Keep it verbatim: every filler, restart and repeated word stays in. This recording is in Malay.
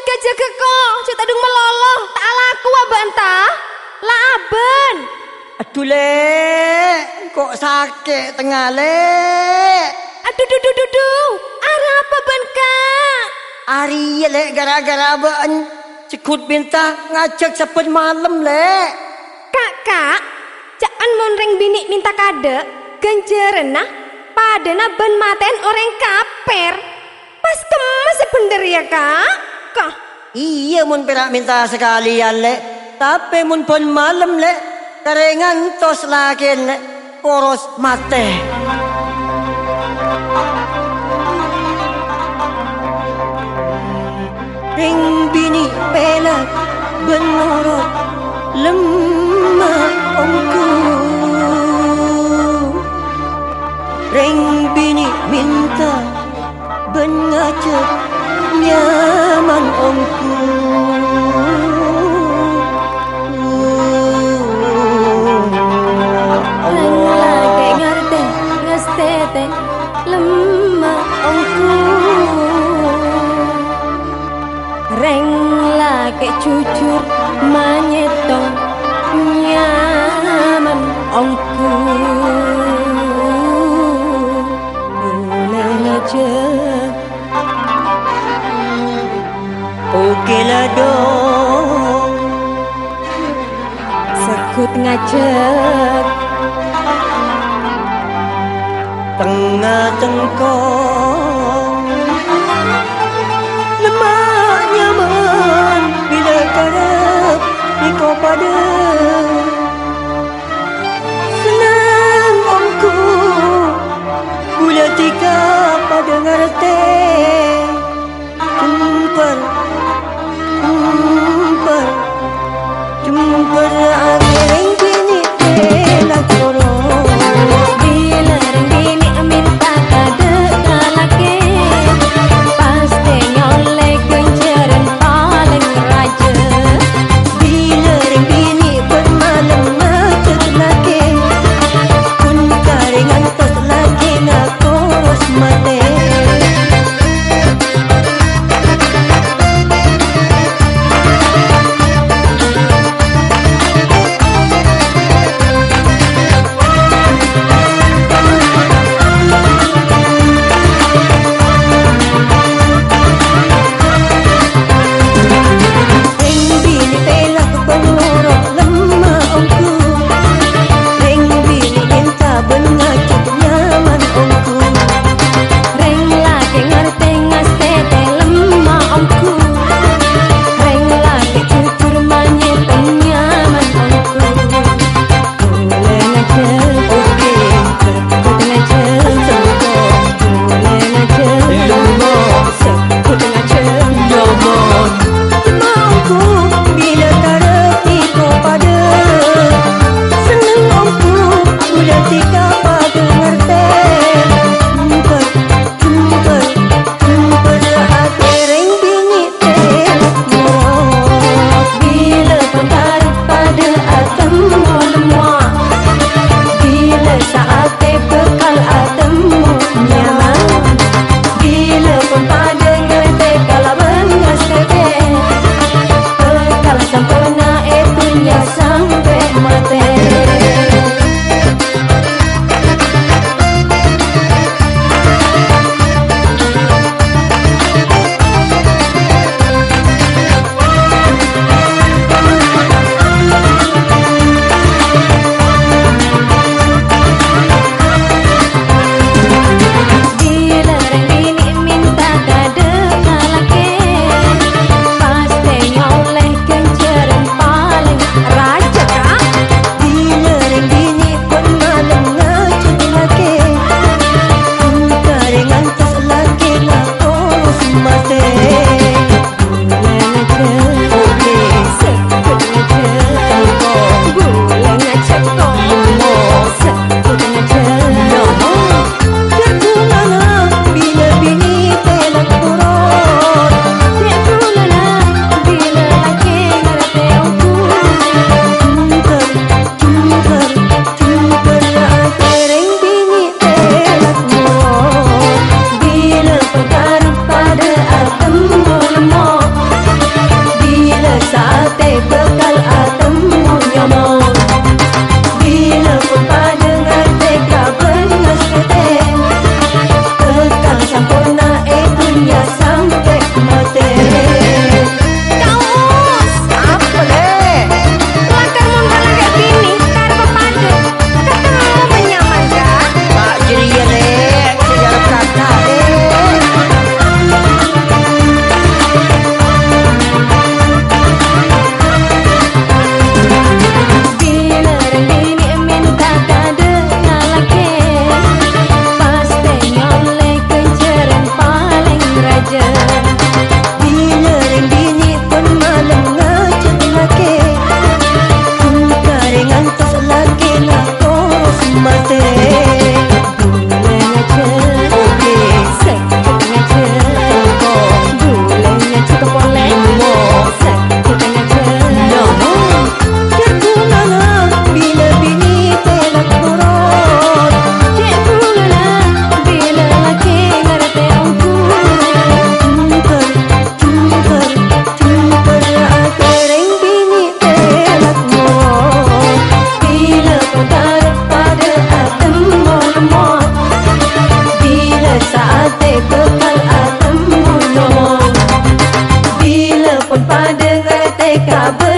jaga-jaga kok, cek tadung meloloh, tak laku abantah. Lah aben. Aduh lek, kok sakit tengah lek. Aduh duh duh duh duh. Arah apa ban kak? Ari lek gara-gara ban cekut bintang ngajak saben malam lek. Kakak, jangan monreng bini minta kade, ganjaran nah, pada na ban maten orang kaper. Pas kemas bener ya kak? Kak? Iya mun perak minta sekalian lek, tapi mun pun malam lek, karengan tos lagi lek, poros mate. Ring bini pelak benorot lemah ongku. Ring bini minta bengacet nyaman ongku. Reng lagi ngerti ngestete lemah ongku. Reng lagi jujur manyetong nyaman ongku. Boleh aja. Oke lah dong. Sekut ngajak Tengah tengkong lemah nyaman bila karep iko pada senang ongku gula tika pada ngerti jumper jumper jumper angin bini telah korong bila reng bini minta kade kalake pasti nyolek ganjaran paling raja. bila ring bini bermalam macet lagi pun karengan tos lagi nak koros mate. saat bekal atem munong. Bila pun pada ngerti kabar